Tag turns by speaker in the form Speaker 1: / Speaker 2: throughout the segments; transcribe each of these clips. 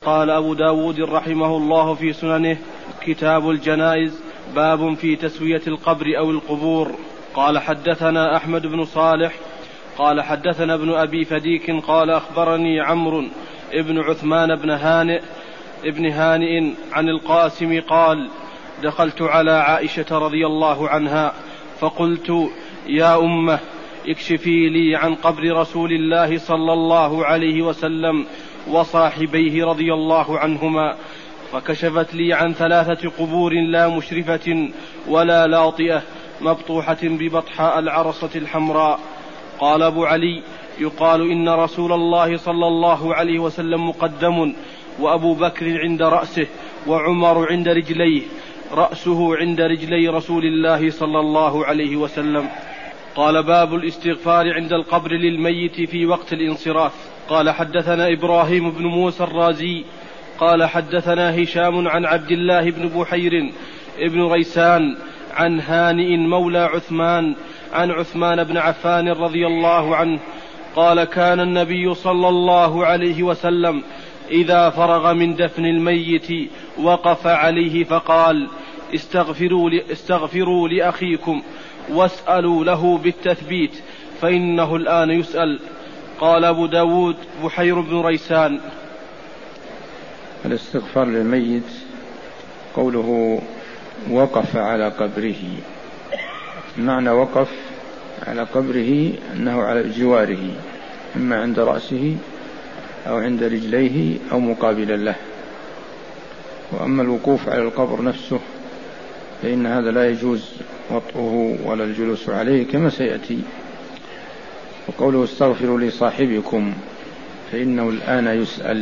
Speaker 1: قال أبو داود رحمه الله في سننه: كتاب الجنائز، باب في تسوية القبر أو القبور. قال حدثنا أحمد بن صالح قال حدثنا ابن أبي فديك قال أخبرني عمرو ابن عثمان ابن هانئ عن القاسم قال: دخلت على عائشة رضي الله عنها فقلت: يا أمه، اكشفي لي عن قبر رسول الله صلى الله عليه وسلم وصاحبيه رضي الله عنهما. فكشفت لي عن 3 قبور لا مشرفة ولا لاطئة مبطوحة ببطحاء العرصة الحمراء. قال أبو علي: يقال إن رسول الله صلى الله عليه وسلم مقدم، وأبو بكر عند رأسه، وعمر عند رجليه، رأسه عند رجلي رسول الله صلى الله عليه وسلم. قال: باب الاستغفار عند القبر للميت في وقت الانصراف. قال حدثنا إبراهيم بن موسى الرازي قال حدثنا هشام عن عبد الله بن بحير ابن غيسان عن هانئ مولى عثمان عن عثمان بن عفان رضي الله عنه قال: كان النبي صلى الله عليه وسلم إذا فرغ من دفن الميت وقف عليه فقال: استغفروا لأخيكم واسألوا له بالتثبيت فإنه الآن يسأل. قال أبو داود: بحير بن غيسان.
Speaker 2: الاستغفار للميت قوله وقف على قبره، معنى وقف على قبره أنه على جواره، إما عند رأسه أو عند رجليه أو مقابلا له. وأما الوقوف على القبر نفسه فإن هذا لا يجوز وطئه ولا الجلوس عليه كما سيأتي. وقوله استغفروا لصاحبكم فإنه الآن يسأل،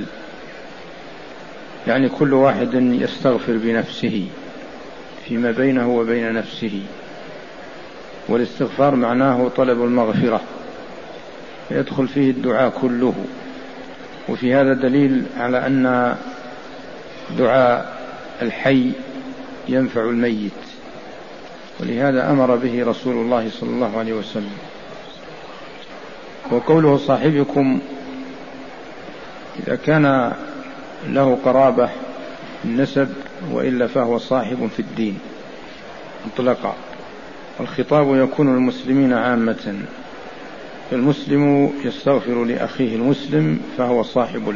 Speaker 2: يعني كل واحد يستغفر بنفسه فيما بينه وبين نفسه. والاستغفار معناه طلب المغفرة، يدخل فيه الدعاء كله. وفي هذا دليل على أن دعاء الحي ينفع الميت، ولهذا أمر به رسول الله صلى الله عليه وسلم. وقوله صاحبكم إذا كان له قرابة النسب، وإلا فهو صاحب في الدين مطلقا. الخطاب يكون المسلمين عامة، فالمسلم يستغفر لأخيه المسلم فهو صاحب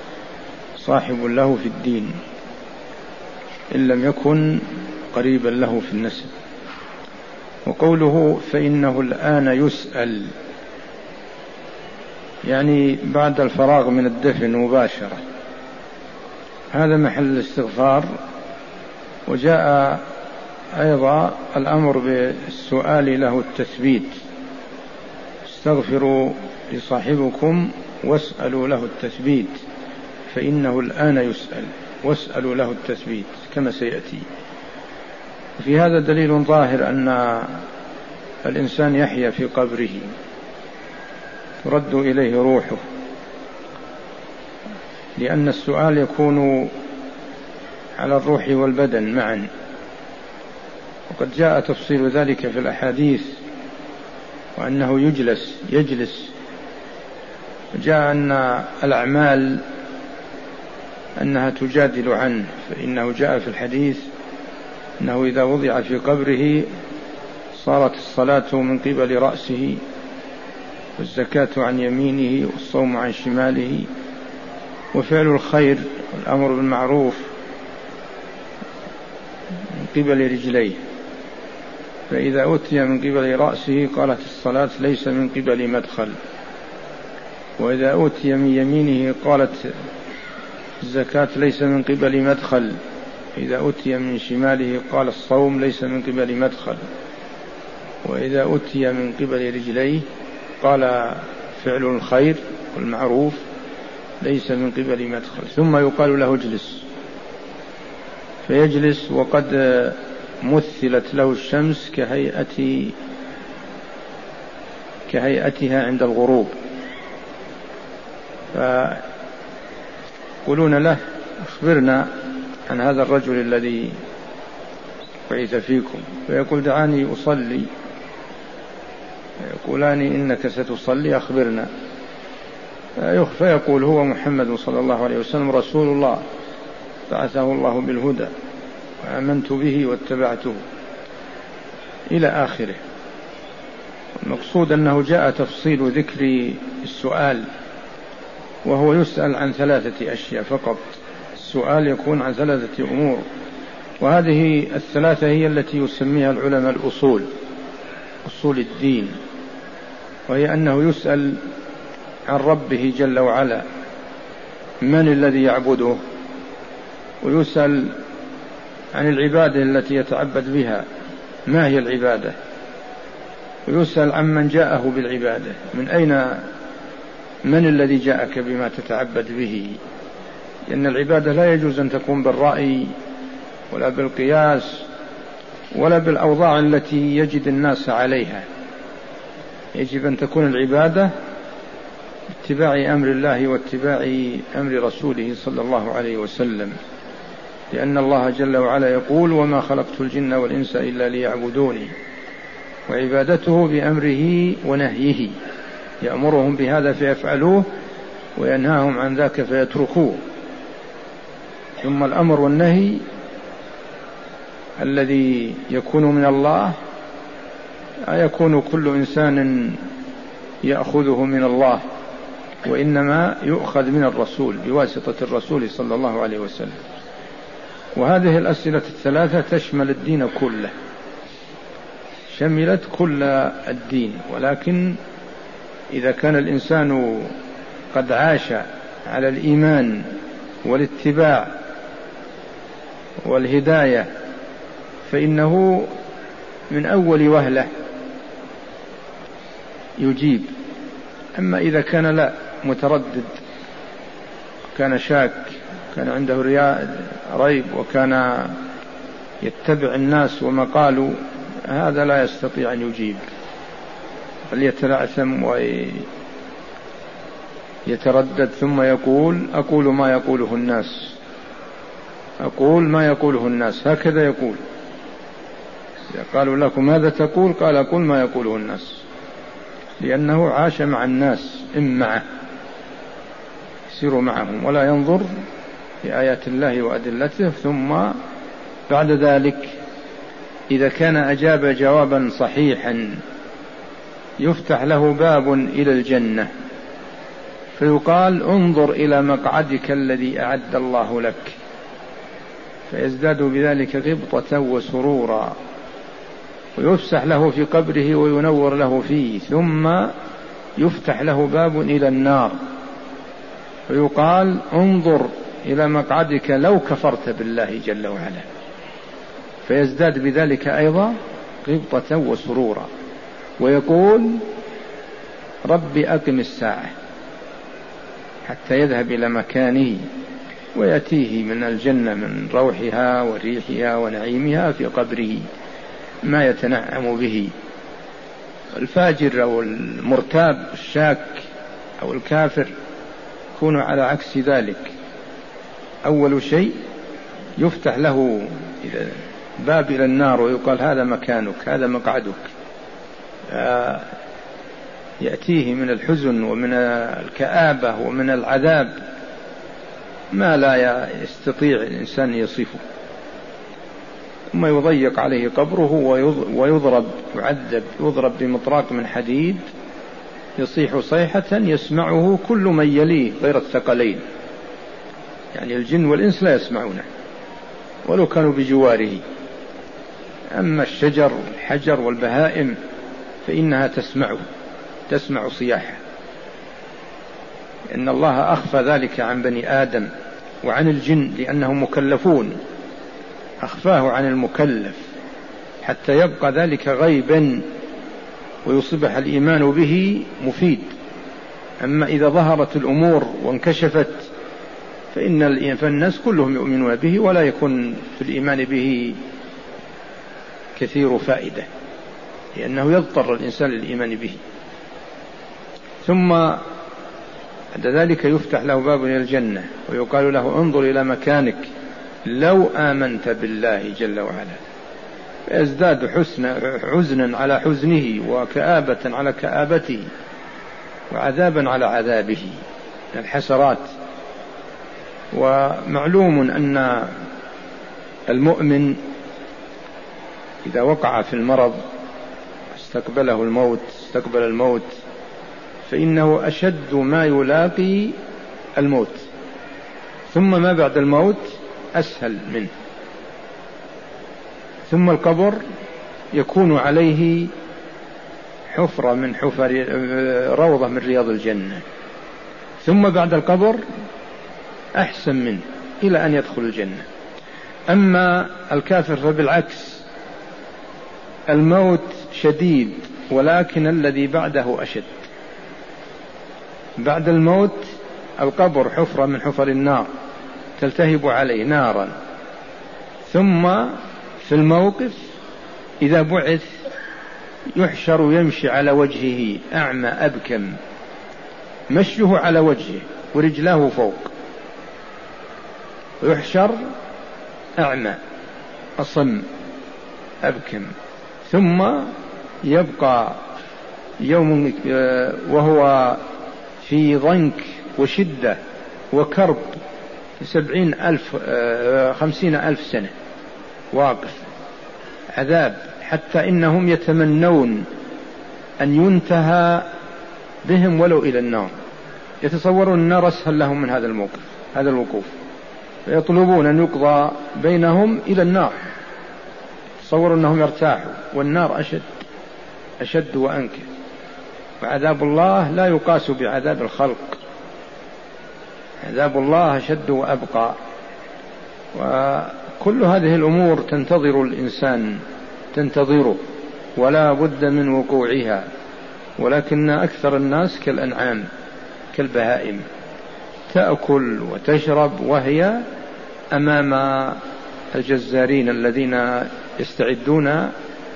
Speaker 2: له في الدين، إن لم يكن قريبا له في النسب. وقوله فإنه الآن يسأل، يعني بعد الفراغ من الدفن مباشرة، هذا محل الاستغفار. وجاء أيضا الأمر بالسؤال له التثبيت: استغفروا لصاحبكم واسألوا له التثبيت فإنه الآن يسأل، واسألوا له التثبيت كما سيأتي. وفي هذا دليل ظاهر أن الإنسان يحيا في قبره، ترد إليه روحه، لأن السؤال يكون على الروح والبدن معا، وقد جاء تفصيل ذلك في الأحاديث، وأنه يجلس. جاء أن الأعمال أنها تجادل عنه، فإنه جاء في الحديث أنه إذا وضع في قبره صارت الصلاة من قبل رأسه، والزكاة عن يمينه، والصوم عن شماله، وفعل الخير والأمر بالمعروف من قبل رجليه. فإذا أتي من قبل رأسه قالت الصلاة ليس من قبل مدخل، وإذا أتي من يمينه قالت الزكاة ليس من قبل مدخل، إذا أتي من شماله قال الصوم ليس من قبل مدخل، وإذا أتي من قبل رجليه قال فعل الخير والمعروف ليس من قبل مدخل. ثم يقال له اجلس، فيجلس وقد مثلت له الشمس كهيئتها عند الغروب، فيقولون له أخبرنا عن هذا الرجل الذي بعث فيكم، فيقول دعاني أصلي، يقولان إنك ستصلي أخبرنا، فيقول هو محمد صلى الله عليه وسلم رسول الله بعثه الله بالهدى وآمنت به واتبعته إلى آخره. المقصود أنه جاء تفصيل ذكر السؤال، وهو يسأل عن 3 أشياء فقط. السؤال يكون عن 3 أمور، وهذه 3 هي التي يسميها العلماء الأصول، أصول الدين، وهي أنه يسأل عن ربه جل وعلا من الذي يعبده، ويسأل عن العبادة التي يتعبد بها ما هي العبادة، ويسأل عن من جاءه بالعبادة من الذي جاءك بما تتعبد به، لأن العبادة لا يجوز أن تكون بالرأي ولا بالقياس ولا بالأوضاع التي يجد الناس عليها. يجب أن تكون العبادة اتباع أمر الله واتباع أمر رسوله صلى الله عليه وسلم، لأن الله جل وعلا يقول وما خلقت الجن والإنس إلا ليعبدوني، وعبادته بأمره ونهيه، يأمرهم بهذا فيفعلوه وينهاهم عن ذاك فيتركوه. ثم الأمر والنهي الذي يكون من الله يكون كل إنسان يأخذه من الله، وإنما يؤخذ من الرسول بواسطة الرسول صلى الله عليه وسلم. وهذه الأسئلة 3 تشمل الدين كله، شملت كل الدين، ولكن إذا كان الإنسان قد عاش على الإيمان والاتباع والهداية فإنه من أول وهلة يجيب. أما إذا كان لا متردد، كان شاك، كان عنده ريب، وكان يتبع الناس وما قالوا، هذا لا يستطيع أن يجيب، بل يتلعثم ويتردد ثم يقول أقول ما يقوله الناس، أقول ما يقوله الناس، هكذا يقول. إذا قالوا لكم ماذا تقول؟ قال أقول ما يقوله الناس، لأنه عاش مع الناس، معه يسير معهم ولا ينظر في آيات الله وأدلته. ثم بعد ذلك إذا كان أجاب جوابا صحيحا يفتح له باب إلى الجنة، فيقال انظر إلى مقعدك الذي أعد الله لك، فيزداد بذلك غبطة وسرورا، ويفسح له في قبره وينور له فيه، ثم يفتح له باب إلى النار، ويقال انظر إلى مقعدك لو كفرت بالله جل وعلا، فيزداد بذلك أيضا غبطة وسرورا، ويقول ربي أقم الساعة، حتى يذهب إلى مكانه ويأتيه من الجنة من روحها وريحها ونعيمها في قبره ما يتنعم به. الفاجر أو المرتاب الشاك أو الكافر يكون على عكس ذلك. أول شيء يفتح له باب إلى النار ويقال هذا مكانك، هذا مقعدك، يأتيه من الحزن ومن الكآبة ومن العذاب ما لا يستطيع الإنسان يصفه، ثم يضيق عليه قبره ويضرب، يعذب، يضرب بمطراق من حديد يصيح صيحة يسمعه كل من يليه غير الثقلين، يعني الجن والإنس لا يسمعونه ولو كانوا بجواره، أما الشجر والحجر والبهائم فإنها تسمع صياحه، إن الله أخفى ذلك عن بني آدم وعن الجن لأنهم مكلفون، أخفاه عن المكلف حتى يبقى ذلك غيبا ويصبح الإيمان به مفيد. أما إذا ظهرت الأمور وانكشفت فالناس كلهم يؤمنون به ولا يكون في الإيمان به كثير فائدة، لأنه يضطر الإنسان للإيمان به. ثم بعد ذلك يفتح له باب إلى الجنة ويقال له انظر إلى مكانك لو آمنت بالله جل وعلا، فيزداد حزنا على حزنه وكآبة على كآبته وعذابا على عذابه، الحسرات. ومعلوم أن المؤمن إذا وقع في المرض استقبل الموت فإنه أشد ما يلاقي الموت، ثم ما بعد الموت أسهل منه، ثم القبر يكون عليه حفرة من حفر روضة من رياض الجنة، ثم بعد القبر أحسن منه إلى أن يدخل الجنة. أما الكافر فبالعكس، الموت شديد ولكن الذي بعده أشد. بعد الموت القبر حفرة من حفر النار تلتهب عليه نارا، ثم في الموقف إذا بعث يحشر يمشي على وجهه أعمى أبكم، مشيه على وجهه ورجلاه فوق، يحشر أعمى أصم أبكم، ثم يبقى يوم وهو في ضنك وشدة وكرب 50,000 سنة واقف عذاب، حتى إنهم يتمنون أن ينتهى بهم ولو إلى النار، يتصورون النار أسهل لهم من هذا الوقوف، فيطلبون أن يقضى بينهم إلى النار، تصوروا أنهم يرتاحوا، والنار أشد وأنكى. وعذاب الله لا يقاس بعذاب الخلق، عذاب الله أشد وأبقى. وكل هذه الأمور تنتظر الإنسان، تنتظره ولا بد من وقوعها، ولكن أكثر الناس كالأنعام كالبهائم، تأكل وتشرب وهي أمام الجزارين الذين يستعدون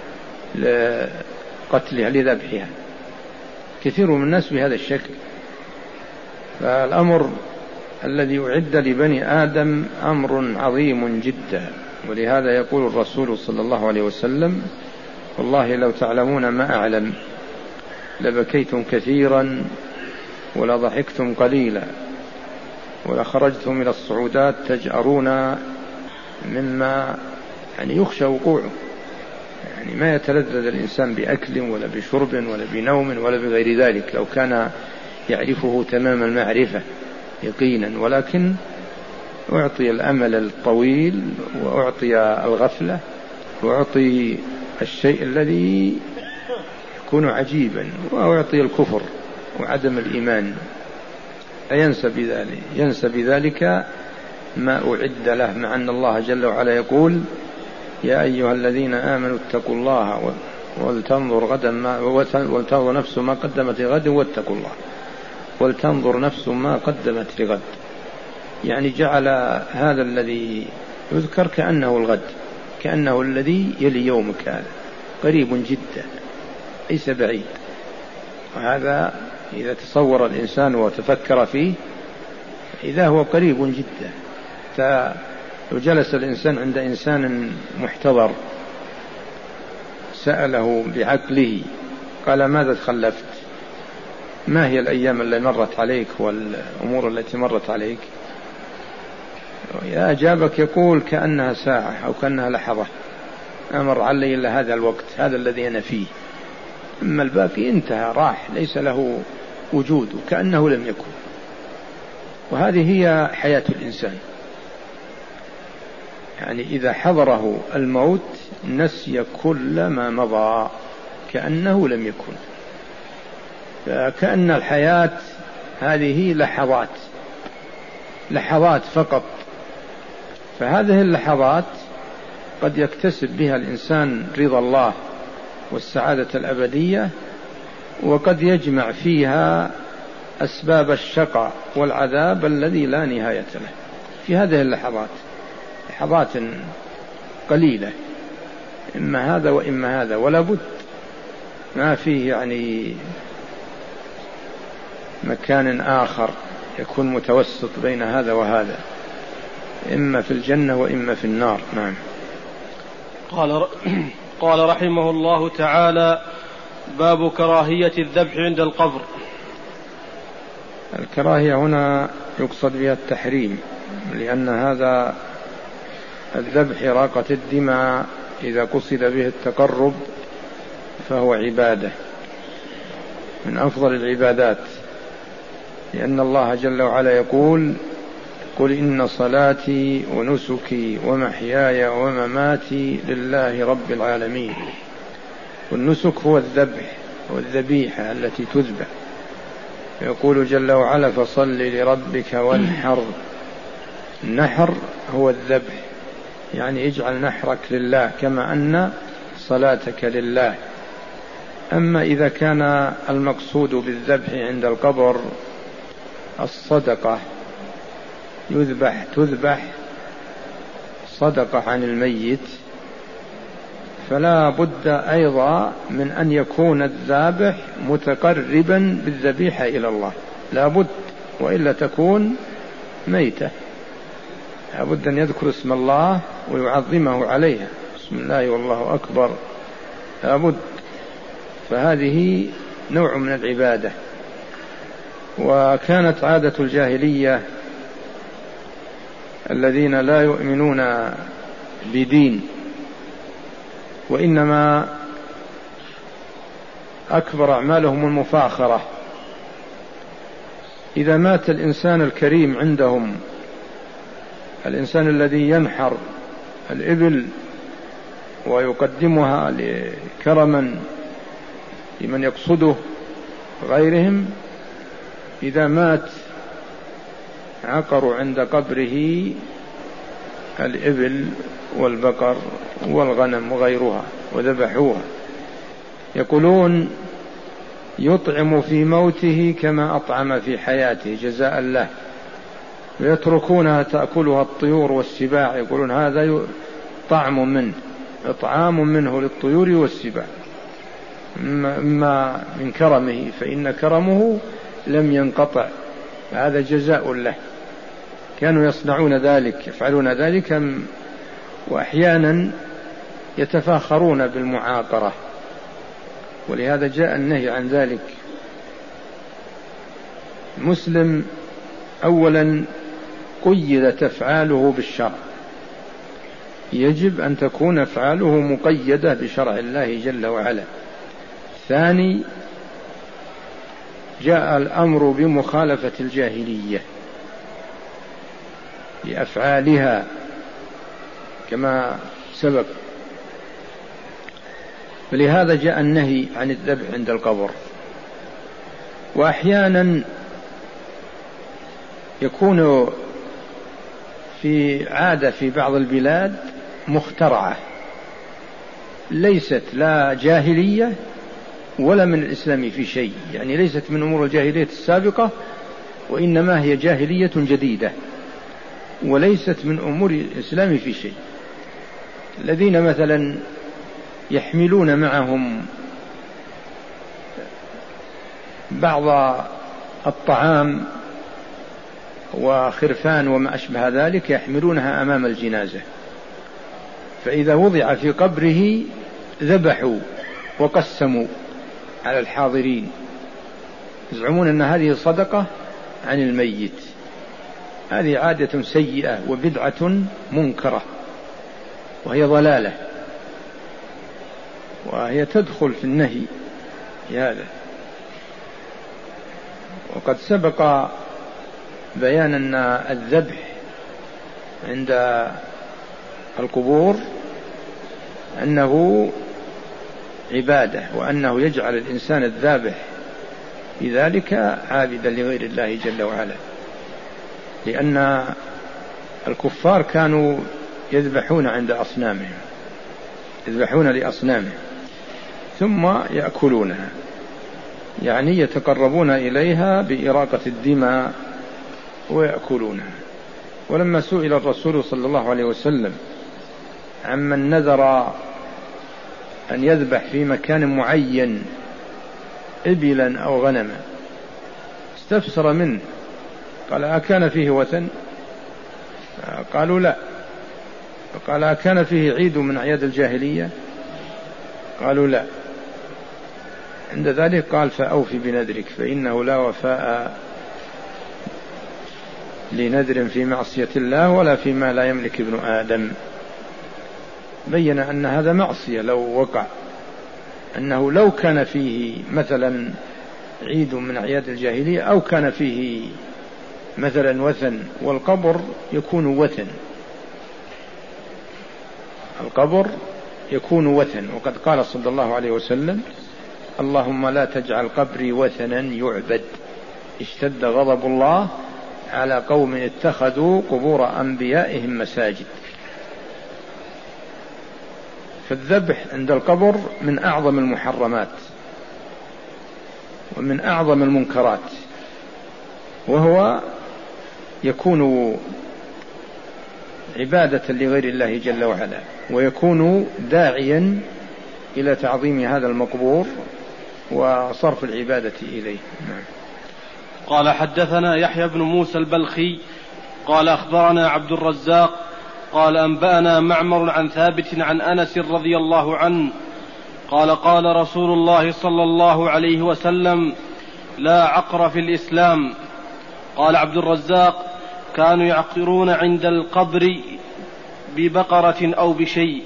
Speaker 2: لقتلها لذبحها. كثير من الناس بهذا الشكل. فالأمر الذي أعد لبني آدم أمر عظيم جدا، ولهذا يقول الرسول صلى الله عليه وسلم: والله لو تعلمون ما أعلم لبكيتم كثيرا ولضحكتم قليلا ولخرجتم إلى الصعودات تجأرون مما يخشى وقوعه. ما يتلذذ الإنسان بأكل ولا بشرب ولا بنوم ولا بغير ذلك لو كان يعرفه تمام المعرفة يقينا، ولكن أعطي الأمل الطويل وأعطي الغفلة وأعطي الشيء الذي يكون عجيبا، وأعطي الكفر وعدم الإيمان، ينسى بذلك ما أعد له، مع أن الله جل وعلا يقول: يا أيها الذين آمنوا اتقوا الله ولتنظر نفس ما قدمت لغد واتقوا الله ولتنظر نفس ما قدمت لغد. يعني جعل هذا الذي يذكر كأنه الغد، كأنه الذي يلي يومك، هذا قريب جدا ليس بعيد. وهذا إذا تصور الإنسان وتفكر فيه إذا هو قريب جدا. لو جلس الإنسان عند إنسان محتضر سأله بعقله قال: ماذا تخلفت؟ ما هي الأيام التي مرت عليك والأمور التي مرت عليك؟ إذا أجابك يقول: كأنها ساعة أو كأنها لحظة، أمر علي إلا هذا الوقت، هذا الذي أنا فيه، أما الباقي انتهى راح، ليس له وجود، كأنه لم يكن. وهذه هي حياة الإنسان، إذا حضره الموت نسي كل ما مضى كأنه لم يكن. فكأن الحياة هذه لحظات فقط. فهذه اللحظات قد يكتسب بها الإنسان رضا الله والسعادة الأبدية، وقد يجمع فيها أسباب الشقاء والعذاب الذي لا نهاية له. في هذه اللحظات لحظات قليلة، إما هذا وإما هذا، ولا بد، ما فيه مكان آخر يكون متوسط بين هذا وهذا، إما في الجنة وإما في النار. نعم.
Speaker 1: قال رحمه الله تعالى: باب كراهية الذبح عند القبر.
Speaker 2: الكراهية هنا يقصد بها التحريم، لأن هذا الذبح إراقة الدماء إذا قصد به التقرب فهو عبادة من أفضل العبادات، لأن الله جل وعلا يقول: قل إن صلاتي ونسكي ومحياي ومماتي لله رب العالمين. والنسك هو الذبح والذبيحة التي تذبح. يقول جل وعلا: فصل لربك وانحر. النحر هو الذبح، يعني اجعل نحرك لله كما أن صلاتك لله. أما إذا كان المقصود بالذبح عند القبر الصدقة، تذبح صدقة عن الميت، فلا بد أيضا من أن يكون الذابح متقربا بالذبيحة إلى الله، لا بد، وإلا تكون ميتة. لا بد أن يذكر اسم الله ويعظمه عليها، بسم الله والله أكبر، لا بد. فهذه نوع من العبادة. وكانت عادة الجاهلية الذين لا يؤمنون بدين وإنما أكبر أعمالهم المفاخرة، إذا مات الإنسان الكريم عندهم، الإنسان الذي ينحر الإبل ويقدمها كرما لمن يقصده غيرهم، إذا مات عقروا عند قبره الإبل والبقر والغنم وغيرها وذبحوها. يقولون: يطعم في موته كما أطعم في حياته جزاء له، ويتركونها تأكلها الطيور والسباع. يقولون: هذا طعم منه، إطعام منه للطيور والسباع، إما من كرمه فإن كرمه لم ينقطع، هذا جزاء له. كانوا يصنعون ذلك، يفعلون ذلك، وأحيانا يتفاخرون بالمعاقرة، ولهذا جاء النهي عن ذلك. مسلم أولا قيدت أفعاله بالشرع، يجب أن تكون أفعاله مقيدة بشرع الله جل وعلا. ثاني، جاء الأمر بمخالفة الجاهلية لأفعالها كما سبق، ولهذا جاء النهي عن الذبح عند القبر. وأحيانا يكون في عادة في بعض البلاد مخترعة، ليست لا جاهلية ولا من الإسلام في شيء، يعني ليست من أمور الجاهلية السابقة، وإنما هي جاهلية جديدة وليست من أمور الإسلام في شيء. الذين مثلا يحملون معهم بعض الطعام وخرفان وما أشبه ذلك، يحملونها أمام الجنازة، فإذا وضع في قبره ذبحوا وقسموا على الحاضرين، يزعمون أن هذه صدقة عن الميت. هذه عادة سيئة وبدعة منكرة، وهي ضلالة، وهي تدخل في النهي هذا. وقد سبق بيان أن الذبح عند القبور أنه عبادة، وأنه يجعل الإنسان الذابح بذلك عابدا لغير الله جل وعلا، لأن الكفار كانوا يذبحون عند أصنامهم، يذبحون لأصنامهم ثم يأكلونها، يعني يتقربون إليها بإراقة الدماء ويأكلونها. ولما سئل الرسول صلى الله عليه وسلم عمن نذر أن يذبح في مكان معين إبلا أو غنما، استفسر منه، قال: أكان فيه وثن؟ قالوا: لا. قال: أكان فيه عيد من أعياد الجاهلية؟ قالوا: لا. عند ذلك قال: فأوفي بنذرك، فإنه لا وفاء لنذر في معصية الله ولا فيما لا يملك ابن آدم. بين أن هذا معصية لو وقع، أنه لو كان فيه مثلا عيد من أعياد الجاهلية أو كان فيه مثلا وثن، والقبر يكون وثن، القبر يكون وثن. وقد قال صلى الله عليه وسلم: اللهم لا تجعل قبري وثنا يعبد. اشتد غضب الله على قوم اتخذوا قبور أنبيائهم مساجد. فالذبح عند القبر من أعظم المحرمات ومن أعظم المنكرات، وهو يكون عبادة لغير الله جل وعلا، ويكون داعيا إلى تعظيم هذا المقبور وصرف العبادة إليه.
Speaker 1: قال حدثنا يحيى بن موسى البلخي قال أخبرنا عبد الرزاق قال أنبأنا معمر عن ثابت عن أنس رضي الله عنه قال قال رسول الله صلى الله عليه وسلم: لا عقر في الإسلام. قال عبد الرزاق: كانوا يعقرون عند القبر ببقرة أو بشيء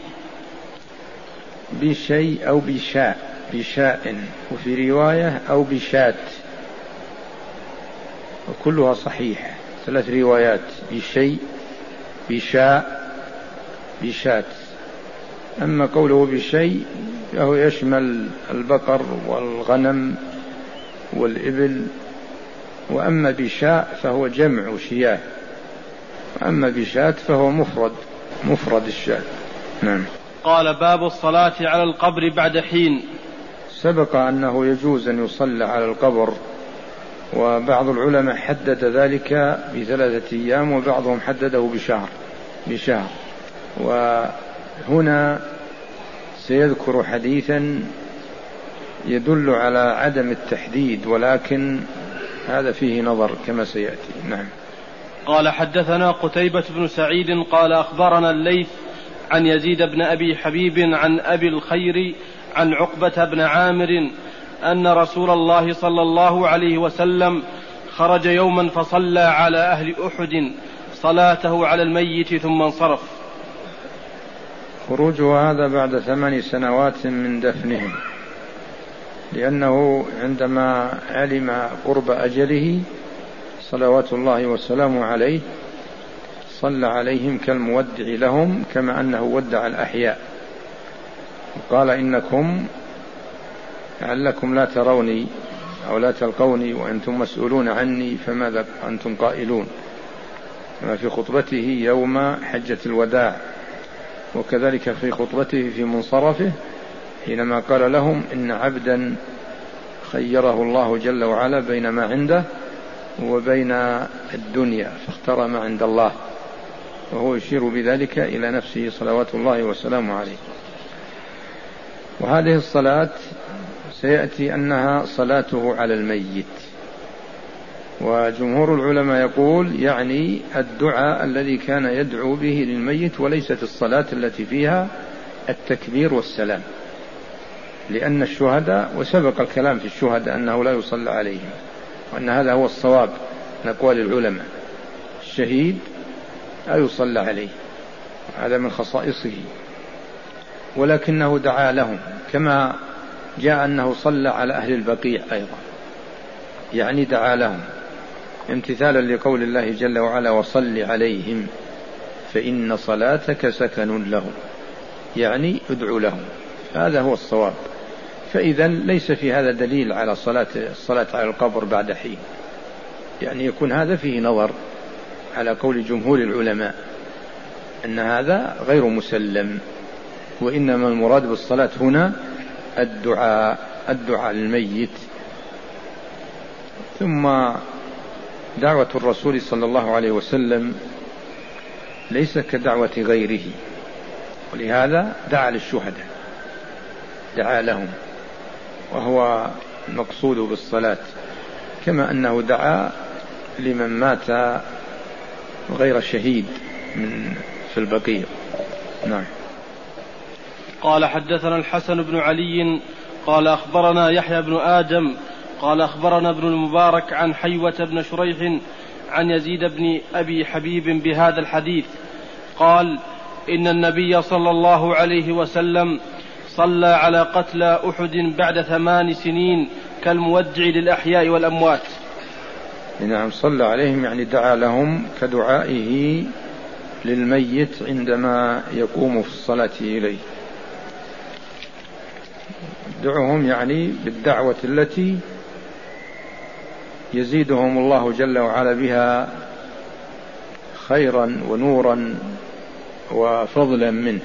Speaker 2: أو بشاء، وفي رواية أو بشات، وكلها صحيحة، 3 روايات: بشيء، بشاء، بشات. أما قوله بشيء فهو يشمل البقر والغنم والإبل، وأما بشاء فهو جمع شياه، وأما بشات فهو مفرد الشاة. نعم.
Speaker 1: قال: باب الصلاة على القبر بعد حين.
Speaker 2: سبق أنه يجوز أن يصلى على القبر، وبعض العلماء حدد ذلك ب3 أيام، وبعضهم حدده بشهر. وهنا سيذكر حديثا يدل على عدم التحديد، ولكن هذا فيه نظر كما سيأتي. نعم.
Speaker 1: قال حدثنا قتيبة بن سعيد قال أخبرنا الليث عن يزيد بن أبي حبيب عن أبي الخير عن عقبة بن عامر أن رسول الله صلى الله عليه وسلم خرج يوما فصلى على أهل أحد صلاته على الميت ثم انصرف.
Speaker 2: خروجه هذا بعد 8 سنوات من دفنهم، لأنه عندما علم قرب أجله صلوات الله وسلامه عليه صلى عليهم كالمودع لهم، كما أنه ودع الأحياء، وقال: إنكم لعلكم لا تروني أو لا تلقوني وأنتم مسؤولون عني، فماذا أنتم قائلون؟ كما في خطبته يوم حجة الوداع، وكذلك في خطبته في منصرفه حينما قال لهم: إن عبدا خيره الله جل وعلا بين ما عنده وبين الدنيا فاختار ما عند الله، وهو يشير بذلك إلى نفسه صلوات الله وسلامه عليه. وهذه الصلاة سيأتي أنها صلاته على الميت، وجمهور العلماء يقول يعني الدعاء الذي كان يدعو به للميت، وليست الصلاة التي فيها التكبير والسلام، لأن الشهداء، وسبق الكلام في الشهداء أنه لا يصلى عليهم، وأن هذا هو الصواب من أقوال العلماء، الشهيد لا يصلى عليه، هذا من خصائصه، ولكنه دعا لهم، كما جاء أنه صلى على أهل البقيع أيضا، يعني دعا لهم امتثالا لقول الله جل وعلا: وصل عليهم فإن صلاتك سكن لهم، يعني ادعو لهم، هذا هو الصواب. فإذا ليس في هذا دليل على الصلاة على القبر بعد حين، يعني يكون هذا فيه نظر على قول جمهور العلماء أن هذا غير مسلم، وإنما المراد بالصلاة هنا الدعاء للميت. ثم دعوة الرسول صلى الله عليه وسلم ليس كدعوة غيره، ولهذا دعا للشهداء، دعا لهم، وهو المقصود بالصلاة، كما أنه دعا لمن مات غير شهيد في البقيع. نعم.
Speaker 1: قال حدثنا الحسن بن علي قال أخبرنا يحيى بن آدم قال أخبرنا ابن المبارك عن حيوة بن شريح عن يزيد بن أبي حبيب بهذا الحديث قال: إن النبي صلى الله عليه وسلم صلى على قتلى أحد بعد 8 سنين كالمودع للأحياء والأموات.
Speaker 2: نعم، صلى عليهم يعني دعا لهم كدعائه للميت عندما يقوم في الصلاة إليه. دعوهم يعني بالدعوة التي يزيدهم الله جل وعلا بها خيرا ونورا وفضلا منه.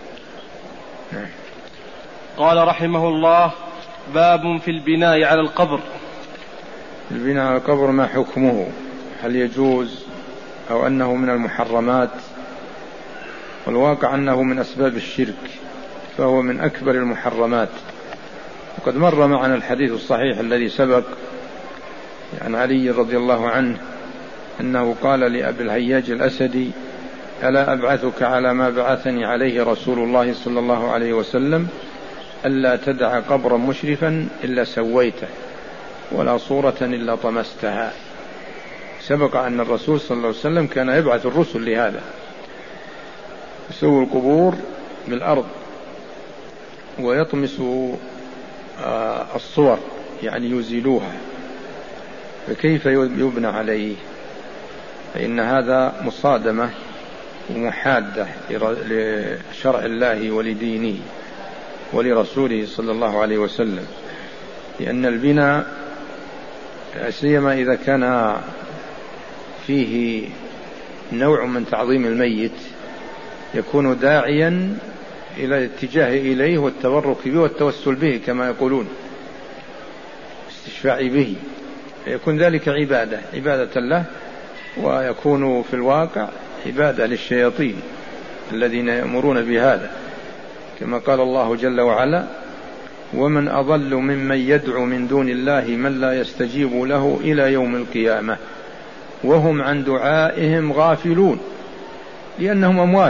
Speaker 1: قال رحمه الله: باب في البناء على القبر.
Speaker 2: البناء على القبر ما حكمه؟ هل يجوز أو أنه من المحرمات؟ والواقع أنه من أسباب الشرك، فهو من أكبر المحرمات. وقد مر معنا الحديث الصحيح الذي سبق عن علي رضي الله عنه أنه قال لأبي الهياج الأسدي: ألا أبعثك على ما بعثني عليه رسول الله صلى الله عليه وسلم، ألا تدع قبرا مشرفا إلا سويته ولا صورة إلا طمستها. سبق أن الرسول صلى الله عليه وسلم كان يبعث الرسل لهذا، يسوي القبور بالأرض ويطمس الصور، يعني يزيلوها، فكيف يبنى عليه؟ فإن هذا مصادمة ومحادة لشرع الله ولدينه ولرسوله صلى الله عليه وسلم. لأن البناء سيما إذا كان فيه نوع من تعظيم الميت يكون داعيا إلى الاتجاه إليه والتبرك به والتوسل به كما يقولون، استشفاع به، يكون ذلك عبادة له، ويكون في الواقع عبادة للشياطين الذين يأمرون بهذا، كما قال الله جل وعلا: ومن أضل ممن يدعو من دون الله من لا يستجيب له إلى يوم القيامة وهم عن دعائهم غافلون لأنهم أموات،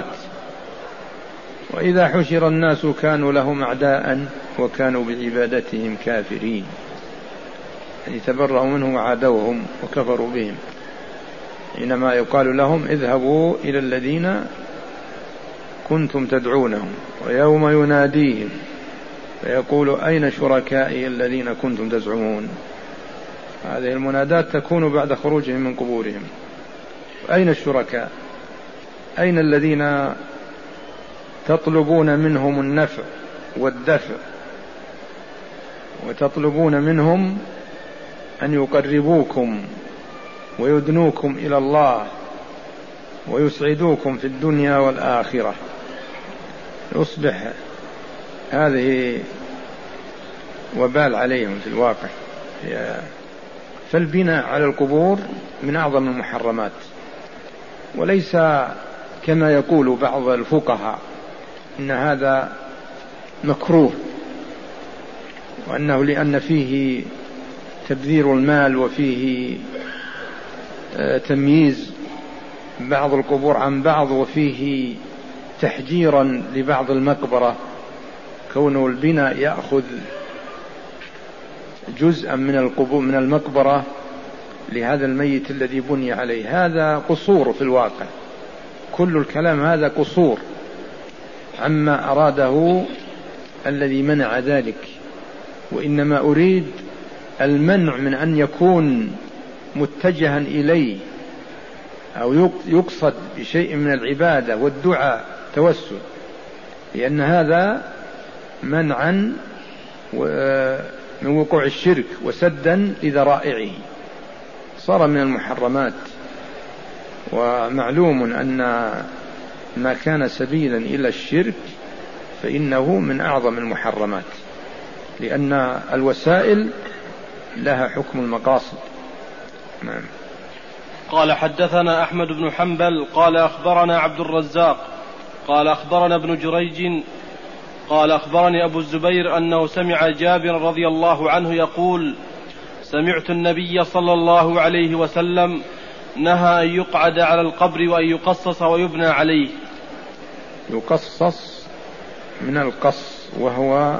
Speaker 2: وإذا حشر الناس كانوا لهم أعداء وكانوا بعبادتهم كافرين، يعني تبرأوا منهم وعادوهم وكفروا بهم، حينما يقال لهم: اذهبوا إلى الذين كنتم تدعونهم، ويوم يناديهم فيقول: أين شركائي الذين كنتم تزعمون. هذه المنادات تكون بعد خروجهم من قبورهم: أين الشركاء؟ أين الذين تطلبون منهم النفع والدفع وتطلبون منهم أن يقربوكم ويدنوكم إلى الله ويسعدوكم في الدنيا والآخرة؟ يصبح هذه وبال عليهم في الواقع. فالبناء على القبور من أعظم المحرمات، وليس كما يقول بعض الفقهاء إن هذا مكروه، وأنه لأن فيه تبذير المال وفيه تمييز بعض القبور عن بعض وفيه تحجيرا لبعض المقبرة، كونه البناء يأخذ جزءا من القبور من المقبرة لهذا الميت الذي بني عليه. هذا قصور في الواقع، كل الكلام هذا قصور عما أراده الذي منع ذلك، وإنما أريد المنع من أن يكون متجها إليه أو يقصد بشيء من العبادة والدعاء توسل، لأن هذا منعا من وقوع الشرك وسدا لذرائعه، صار من المحرمات. ومعلوم أن ما كان سبيلا إلى الشرك فإنه من أعظم المحرمات، لأن الوسائل لها حكم المقاصد. نعم.
Speaker 1: قال: حدثنا أحمد بن حنبل قال أخبرنا عبد الرزاق قال أخبرنا ابن جريج قال أخبرني أبو الزبير أنه سمع جابر رضي الله عنه يقول: سمعت النبي صلى الله عليه وسلم نهى أن يقعد على القبر وأن يقصص ويبنى عليه.
Speaker 2: يقصص من القص، وهو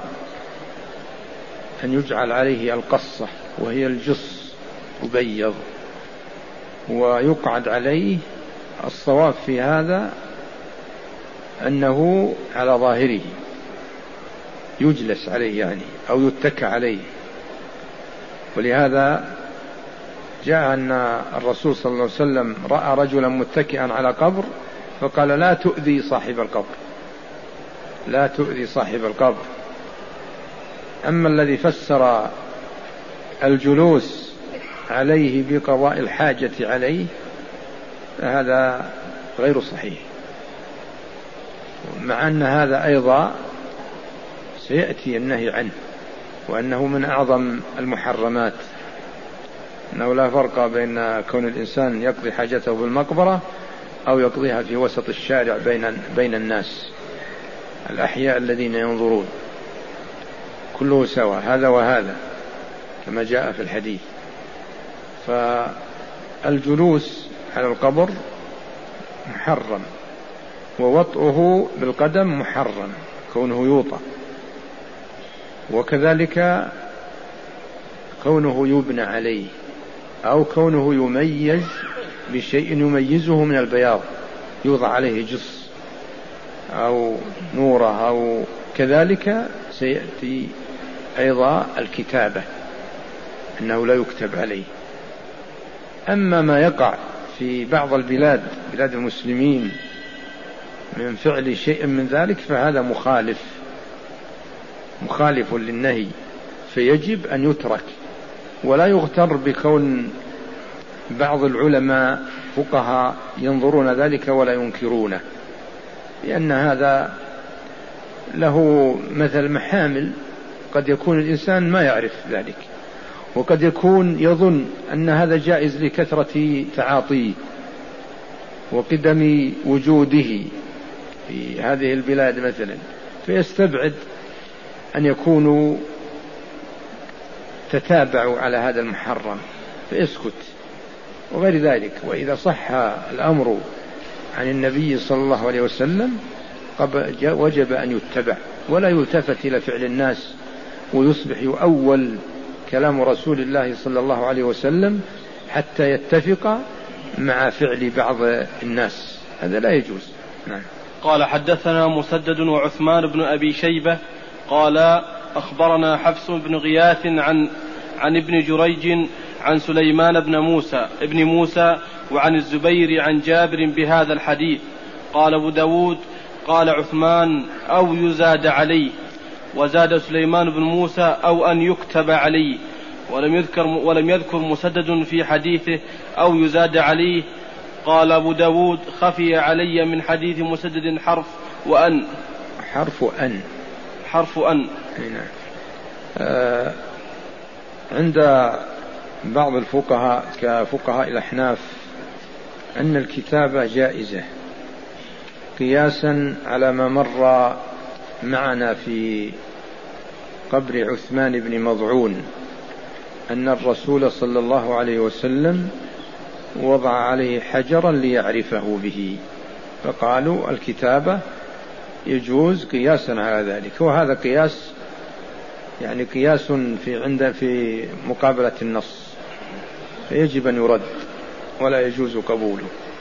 Speaker 2: أن يجعل عليه القصة وهي الجص، يبيض ويقعد عليه. الصواب في هذا أنه على ظاهره يجلس عليه يعني أو يتكى عليه. ولهذا جاء أن الرسول صلى الله عليه وسلم رأى رجلا متكئا على قبر فقال لا تؤذي صاحب القبر، لا تؤذي صاحب القبر. أما الذي فسر الجلوس عليه بقضاء الحاجة عليه فهذا غير صحيح، مع أن هذا أيضا سيأتي النهي عنه، وأنه من أعظم المحرمات، أنه لا فرق بين كون الإنسان يقضي حاجته في المقبرة أو يقضيها في وسط الشارع بين الناس الأحياء الذين ينظرون، كله سواء هذا وهذا كما جاء في الحديث. فالجلوس على القبر محرم، ووطئه بالقدم محرم كونه يوطأ، وكذلك كونه يبنى عليه أو كونه يميز بشيء يميزه من البياض، يوضع عليه جص أو نورة، أو كذلك سيأتي أيضا الكتابة أنه لا يكتب عليه. أما ما يقع في بعض البلاد، بلاد المسلمين، من فعل شيء من ذلك فهذا مخالف للنهي، فيجب أن يترك، ولا يغتر بكون بعض العلماء فقهاء ينظرون ذلك ولا ينكرونه، لأن هذا له مثل محامل، قد يكون الإنسان ما يعرف ذلك، وقد يكون يظن أن هذا جائز لكثرة تعاطيه وقدم وجوده في هذه البلاد مثلا، فيستبعد أن يكونوا تتابعوا على هذا المحرم فيسكت وغير ذلك. وإذا صح الأمر عن النبي صلى الله عليه وسلم وجب أن يتبع ولا يلتفت إلى فعل الناس، ويصبح يؤول كلام رسول الله صلى الله عليه وسلم حتى يتفق مع فعل بعض الناس، هذا لا يجوز. نعم.
Speaker 1: قال حدثنا مسدد وعثمان بن أبي شيبة قال أخبرنا حفص بن غياث عن ابن جريج عن سليمان ابن موسى وعن الزبير عن جابر بهذا الحديث. قال أبو داود قال عثمان أو يزاد عليه، وزاد سليمان بن موسى أو أن يكتب عليه، ولم يذكر مسدد في حديثه أو يزاد عليه. قال أبو داود خفي علي من حديث مسدد حرف أن.
Speaker 2: عند بعض الفقهاء كفقهاء الأحناف أن الكتابة جائزة قياسا على ما مر معنا في قبر عثمان بن مضعون، أن الرسول صلى الله عليه وسلم وضع عليه حجرا ليعرفه به، فقالوا الكتابة يجوز قياسا على ذلك، وهذا قياس يعني قياس في مقابلة النص، فيجب أن يرد ولا يجوز قبوله.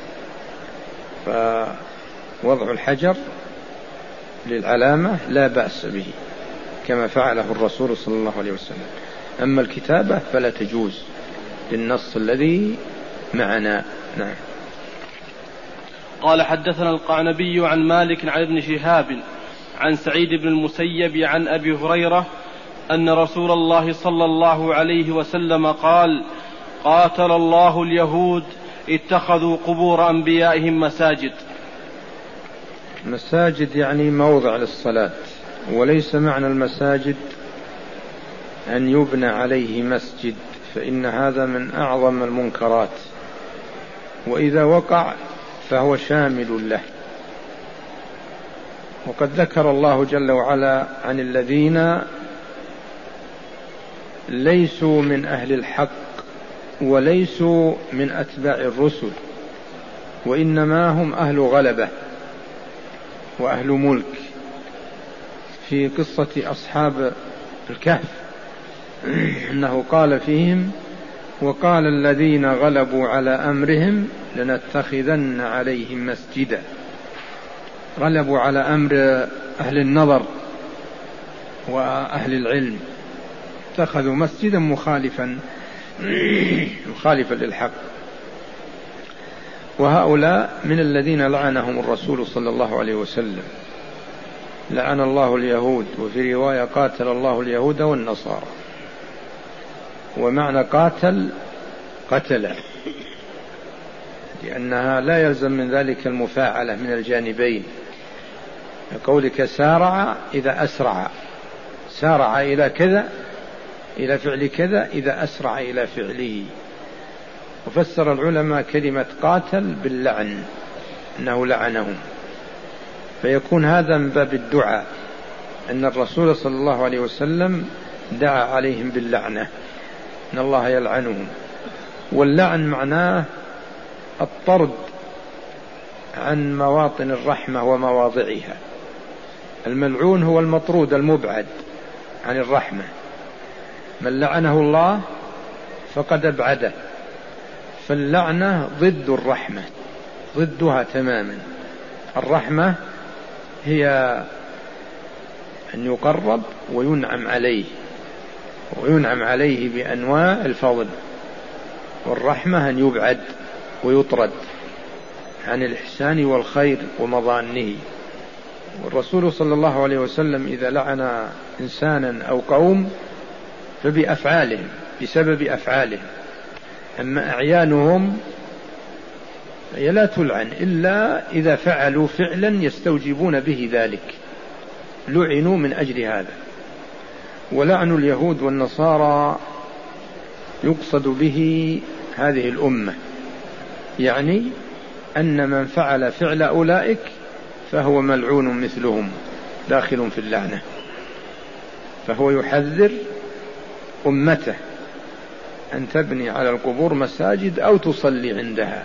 Speaker 2: فوضع الحجر للعلامة لا بأس به كما فعله الرسول صلى الله عليه وسلم، أما الكتابة فلا تجوز للنص الذي معنا. نعم.
Speaker 1: قال حدثنا القعنبي عن مالك عن ابن شهاب عن سعيد بن المسيب عن أبي هريرة أن رسول الله صلى الله عليه وسلم قال قاتل الله اليهود اتخذوا قبور أنبيائهم
Speaker 2: مساجد يعني موضع للصلاة، وليس معنى المساجد أن يبنى عليه مسجد، فإن هذا من أعظم المنكرات، وإذا وقع فهو شامل له. وقد ذكر الله جل وعلا عن الذين ليسوا من أهل الحق وليسوا من أتباع الرسل، وإنما هم أهل غلبة وأهل ملك، في قصة أصحاب الكهف أنه قال فيهم وقال الذين غلبوا على أمرهم لنتخذن عليهم مسجدا. غلبوا على أمر أهل النظر وأهل العلم، اتخذوا مسجدا مخالفا للحق. وهؤلاء من الذين لعنهم الرسول صلى الله عليه وسلم، لعن الله اليهود، وفي رواية قاتل الله اليهود والنصارى. ومعنى قاتل لأنها لا يلزم من ذلك المفاعلة من الجانبين، قولك سارع إذا أسرع، سارع إلى كذا، إلى فعل كذا، إذا أسرع إلى فعله. وفسر العلماء كلمة قاتل باللعن، أنه لعنهم، فيكون هذا من باب الدعاء، أن الرسول صلى الله عليه وسلم دعا عليهم باللعنة، أن الله يلعنهم. واللعن معناه الطرد عن مواطن الرحمة ومواضعها. الملعون هو المطرود المبعد عن الرحمة، من لعنه الله فقد أبعده. فاللعنة ضد الرحمة، ضدها تماما. الرحمة هي أن يقرب وينعم عليه، وينعم عليه بأنواع الفضل، والرحمة أن يبعد ويطرد عن الإحسان والخير ومظانه. والرسول صلى الله عليه وسلم إذا لعن إنسانا أو قوم فبأفعالهم، بسبب أفعالهم. أما أعيانهم هي لا تلعن إلا إذا فعلوا فعلا يستوجبون به ذلك، لعنوا من أجل هذا. ولعن اليهود والنصارى يقصد به هذه الأمة، يعني أن من فعل فعل أولئك فهو ملعون مثلهم، داخل في اللعنة. فهو يحذر أمته أن تبني على القبور مساجد أو تصلي عندها،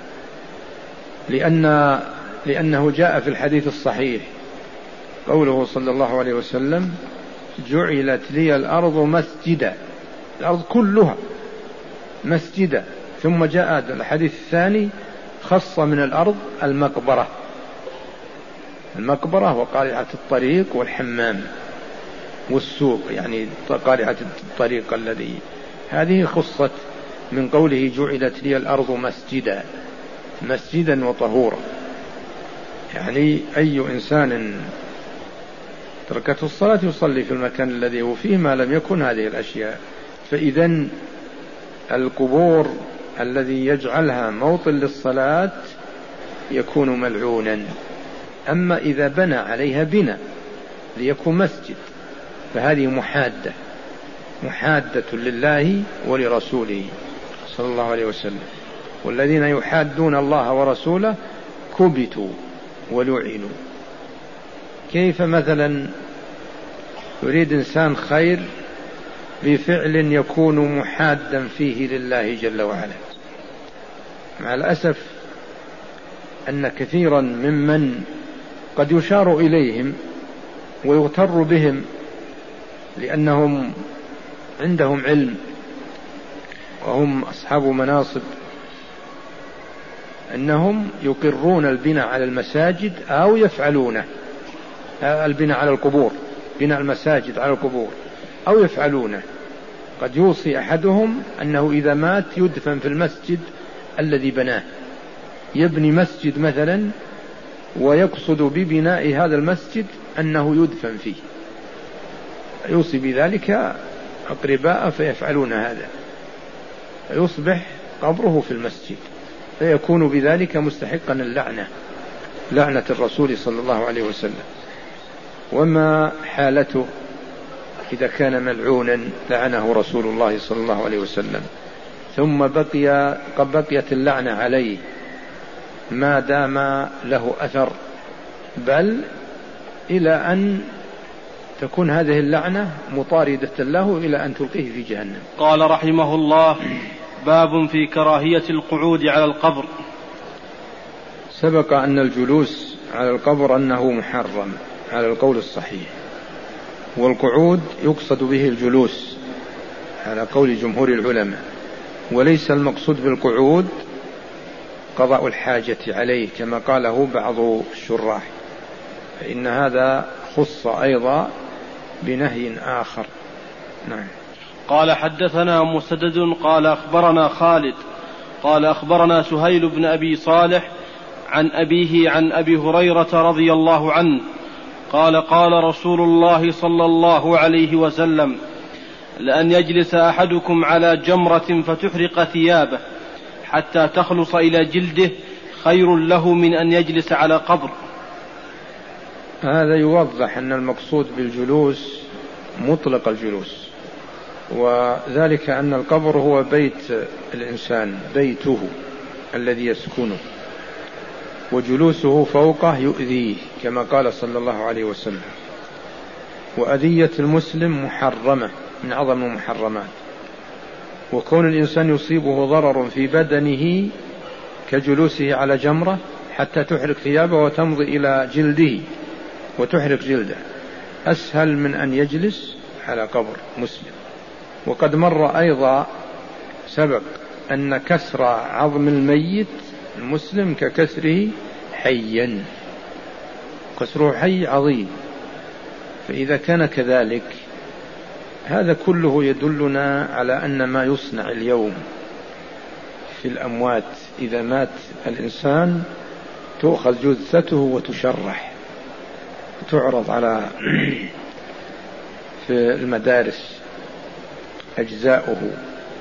Speaker 2: لأنه جاء في الحديث الصحيح قوله صلى الله عليه وسلم: جعلت لي الأرض مسجدا، الأرض كلها مسجدا. ثم جاء الحديث الثاني خص من الأرض المقبرة وقارعة الطريق والحمام والسوق، يعني قارعة الطريق الذي هذه خصت من قوله جعلت لي الأرض مسجدا وطهورا. يعني أي إنسان تركته الصلاة يصلي في المكان الذي هو فيه ما لم يكن هذه الأشياء. فإذن القبور الذي يجعلها موطن للصلاة يكون ملعونا. أما إذا بنى عليها بناء ليكون مسجد فهذه محادة لله ولرسوله صلى الله عليه وسلم. والذين يحادون الله ورسوله كبتوا ولعنوا. كيف مثلا يريد إنسان خير بفعل يكون محادا فيه لله جل وعلا؟ مع الأسف أن كثيرا ممن قد يشار إليهم ويغتر بهم لأنهم عندهم علم وهم أصحاب مناصب، أنهم يقرون البناء على المساجد أو يفعلونه، البناء على القبور، بناء المساجد على القبور، أو يفعلونه. قد يوصي أحدهم أنه إذا مات يدفن في المسجد الذي بناه، يبني مسجد مثلا ويقصد ببناء هذا المسجد أنه يدفن فيه، يوصي بذلك أقرباء فيفعلون هذا، فيصبح قبره في المسجد، فيكون بذلك مستحقا لعنة الرسول صلى الله عليه وسلم. وما حالته إذا كان ملعونا لعنه رسول الله صلى الله عليه وسلم ثم بقيت اللعنة عليه ما دام له أثر، بل إلى أن تكون هذه اللعنة مطاردة له إلى أن تلقيه في جهنم.
Speaker 1: قال رحمه الله: باب في كراهية القعود على القبر.
Speaker 2: سبق أن الجلوس على القبر أنه محرم على القول الصحيح، والقعود يقصد به الجلوس على قول جمهور العلماء، وليس المقصود بالقعود قضاء الحاجة عليه كما قاله بعض الشراح، فإن هذا خص أيضا بنهي آخر. نعم.
Speaker 1: قال حدثنا مسدد قال أخبرنا خالد قال أخبرنا سهيل بن أبي صالح عن أبيه عن أبي هريرة رضي الله عنه قال قال رسول الله صلى الله عليه وسلم: لأن يجلس أحدكم على جمرة فتحرق ثيابه حتى تخلص إلى جلده خير له من أن يجلس على قبر.
Speaker 2: هذا يوضح أن المقصود بالجلوس مطلق الجلوس، وذلك أن القبر هو بيت الإنسان، بيته الذي يسكنه، وجلوسه فوقه يؤذيه كما قال صلى الله عليه وسلم. وأذية المسلم محرمة من أعظم المحرمات، وكون الإنسان يصيبه ضرر في بدنه كجلوسه على جمرة حتى تحرق ثيابه وتمضي إلى جلده وتحرق جلده أسهل من أن يجلس على قبر مسلم. وقد مر أيضا سبق أن كسر عظم الميت المسلم ككسره حيا، كسره حي عظيم. فإذا كان كذلك هذا كله يدلنا على أن ما يصنع اليوم في الأموات إذا مات الإنسان تؤخذ جثته وتشرح تعرض على في المدارس أجزاؤه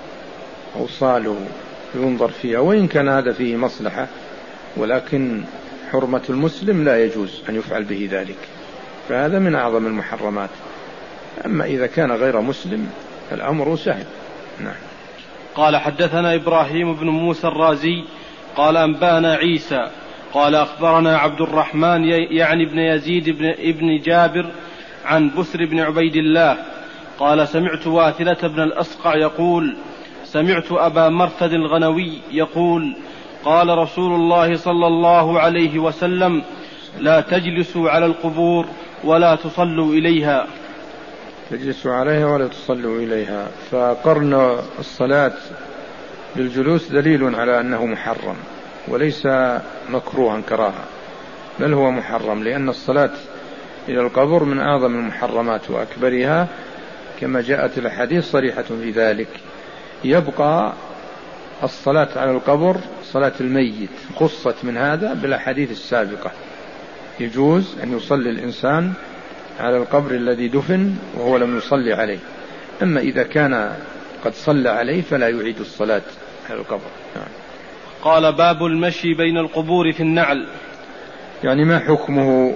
Speaker 2: أوصاله ينظر فيها، وإن كان هذا فيه مصلحة، ولكن حرمة المسلم لا يجوز أن يفعل به ذلك، فهذا من أعظم المحرمات. أما إذا كان غير مسلم الأمر سهل. نعم.
Speaker 1: قال حدثنا إبراهيم بن موسى الرازي قال أنبانا عيسى قال أخبرنا عبد الرحمن يعني ابن يزيد ابن جابر عن بسر بن عبيد الله قال سمعت واثلة بن الأسقع يقول سمعت أبا مرثد الغنوي يقول قال رسول الله صلى الله عليه وسلم: لا تجلسوا على القبور ولا تصلوا إليها.
Speaker 2: تجلسوا عليها ولا تصلوا إليها. فقرن الصلاة بالجلوس دليل على أنه محرم، وليس مكروها كراهة، بل هو محرم، لأن الصلاة إلى القبر من أعظم المحرمات وأكبرها كما جاءت الحديث صريحة في ذلك. يبقى الصلاة على القبر صلاة الميت خصت من هذا بالأحاديث السابقة، يجوز أن يصلي الإنسان على القبر الذي دفن وهو لم يصلي عليه، أما إذا كان قد صلى عليه فلا يعيد الصلاة على القبر.
Speaker 1: قال باب المشي بين القبور في النعل،
Speaker 2: يعني ما حكمه؟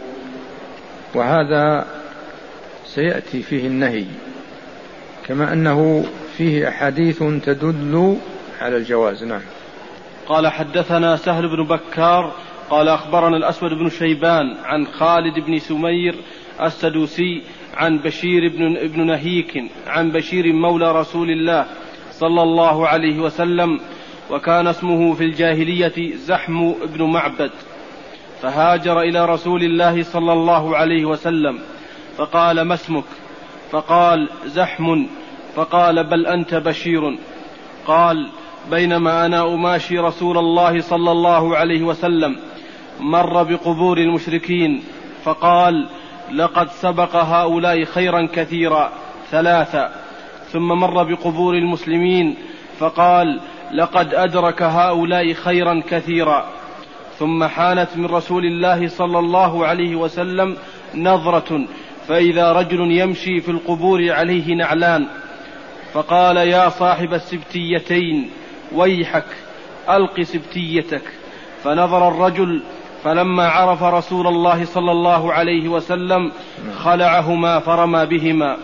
Speaker 2: وهذا سيأتي فيه النهي، كما أنه فيه أحاديث تدل على الجواز. نعم.
Speaker 1: قال حدثنا سهل بن بكار قال أخبرنا الأسود بن شيبان عن خالد بن سمير السدوسي عن بشير بن نهيك عن بشير مولى رسول الله صلى الله عليه وسلم، وكان اسمه في الجاهلية زحم بن معبد، فهاجر إلى رسول الله صلى الله عليه وسلم فقال: ما اسمك؟ فقال: زحم. فقال: بل أنت بشير. قال: بينما أنا أماشي رسول الله صلى الله عليه وسلم مر بقبور المشركين فقال: لقد سبق هؤلاء خيرا كثيرا 3. ثم مر بقبور المسلمين فقال: لقد أدرك هؤلاء خيرا كثيرا. ثم حانت من رسول الله صلى الله عليه وسلم نظرة فإذا رجل يمشي في القبور عليه نعلان، فقال: يا صاحب السبتيتين ويحك ألق سبتيتك. فنظر الرجل فلما عرف رسول الله صلى الله عليه وسلم خلعهما فرمى بهما.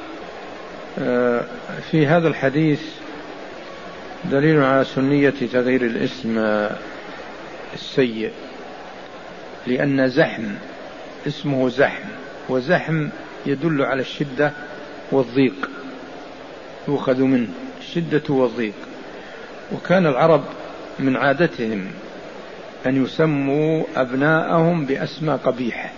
Speaker 2: في هذا الحديث دليل على سنية تغيير الاسم السيء، لأن زحم اسمه زحم، وزحم يدل على الشدة والضيق، يؤخذ منه الشدة والضيق. وكان العرب من عادتهم أن يسموا أبناءهم بأسماء قبيحة،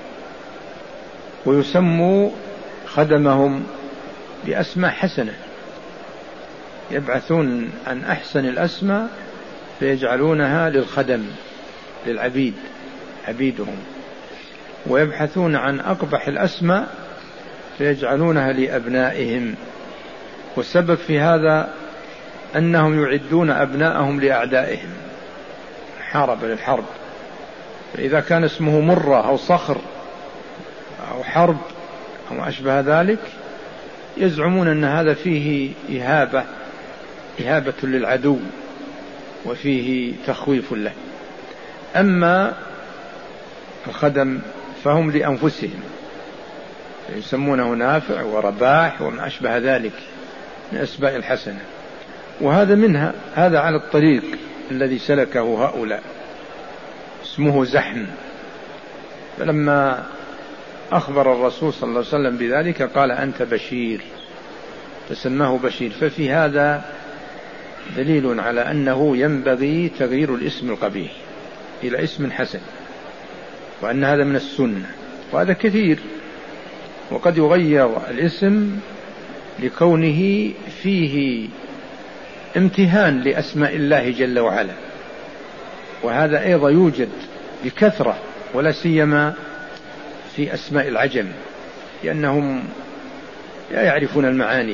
Speaker 2: ويسموا خدمهم بأسماء حسنة، يبعثون عن أحسن الأسماء فيجعلونها للخدم للعبيد عبيدهم، ويبحثون عن أقبح الأسماء فيجعلونها لأبنائهم. والسبب في هذا أنهم يعدون أبناءهم لأعدائهم، حارب للحرب، فإذا كان اسمه مرة أو صخر أو حرب أو أشبه ذلك يزعمون أن هذا فيه إهابة للعدو وفيه تخويف له. أما الخدم فهم لأنفسهم، يسمونه نافع ورباح وما أشبه ذلك من أسماء الحسنة، وهذا منها، هذا على الطريق الذي سلكه هؤلاء، اسمه زحم. فلما أخبر الرسول صلى الله عليه وسلم بذلك قال أنت بشير، فسماه بشير. ففي هذا دليل على أنه ينبغي تغيير الاسم القبيح إلى اسم حسن، وأن هذا من السنة، وهذا كثير. وقد يغير الاسم لكونه فيه امتهان لأسماء الله جل وعلا، وهذا أيضا يوجد بكثرة، ولا سيما في أسماء العجم، لأنهم لا يعرفون المعاني،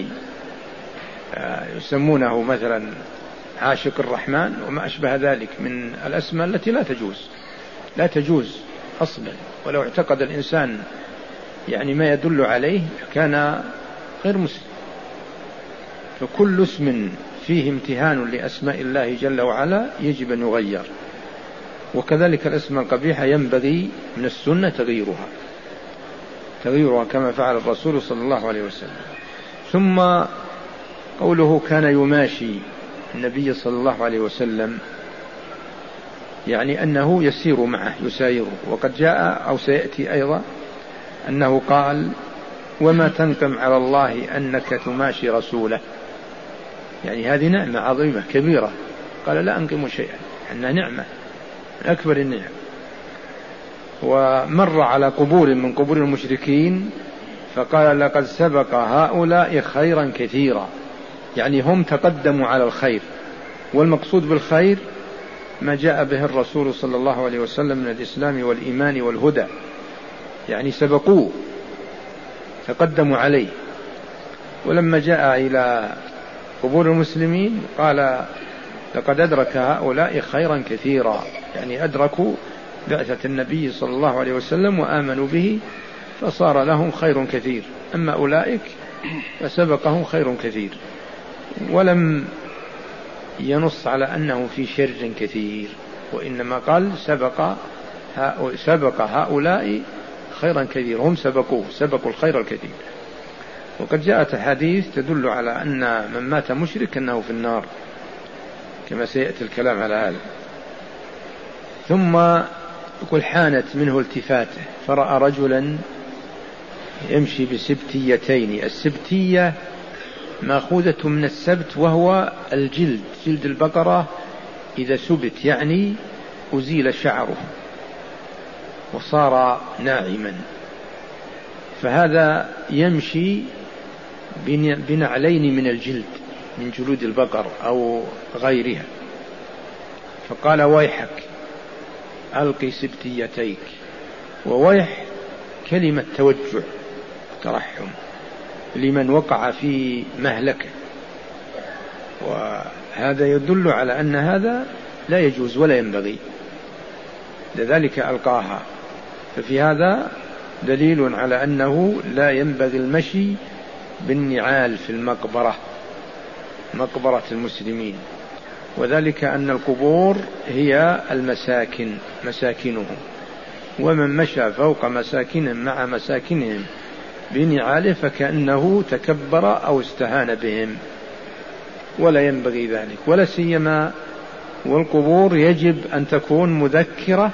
Speaker 2: يسمونه مثلا عاشق الرحمن وما أشبه ذلك من الأسماء التي لا تجوز أصلا، ولو اعتقد الإنسان يعني ما يدل عليه كان غير مسلم. فكل اسم فيه امتهان لأسماء الله جل وعلا يجب أن يغير، وكذلك الأسماء القبيحة ينبغي من السنة تغييرها كما فعل الرسول صلى الله عليه وسلم. ثم قوله كان يماشي النبي صلى الله عليه وسلم، يعني أنه يسير معه يسايره. وقد جاء أو سيأتي أيضا أنه قال وما تنقم على الله أنك تماشي رسوله، يعني هذه نعمة عظيمة كبيرة. قال لا أنقم شيئا، أنها نعمة من أكبر النعم. ومر على قبور من قبور المشركين فقال لقد سبق هؤلاء خيرا كثيرا، يعني هم تقدموا على الخير، والمقصود بالخير ما جاء به الرسول صلى الله عليه وسلم من الإسلام والإيمان والهدى، يعني سبقوه تقدموا عليه. ولما جاء إلى قبور المسلمين قال لقد أدرك هؤلاء خيرا كثيرا، يعني أدركوا بعثة النبي صلى الله عليه وسلم وآمنوا به فصار لهم خير كثير، أما أولئك فسبقهم خير كثير. ولم ينص على أنه في شر كثير، وإنما قال سبق هؤلاء خيرا كثير، هم سبقوا الخير الكثير. وقد جاءت حديث تدل على أن من مات مشرك أنه في النار، كما سيأتي الكلام على هذا. ثم يقول حانت منه التفاته فرأى رجلا يمشي بسبتيتين. السبتية مأخوذة من السبت، وهو الجلد، جلد البقرة إذا سبت يعني أزيل شعره وصار ناعما، فهذا يمشي بنعلين من الجلد من جلود البقر أو غيرها. فقال ويحك ألقي سبتيتيك. وويح كلمة توجع ترحم لمن وقع في مهلكة، وهذا يدل على أن هذا لا يجوز ولا ينبغي، لذلك ألقاها. ففي هذا دليل على أنه لا ينبغي المشي بالنعال في المقبرة، مقبرة المسلمين، وذلك أن القبور هي المساكن مساكنهم، ومن مشى فوق مساكنهم مع مساكنهم بنعاله فكأنه تكبر أو استهان بهم، ولا ينبغي ذلك. ولا سيما والقبور يجب أن تكون مذكرة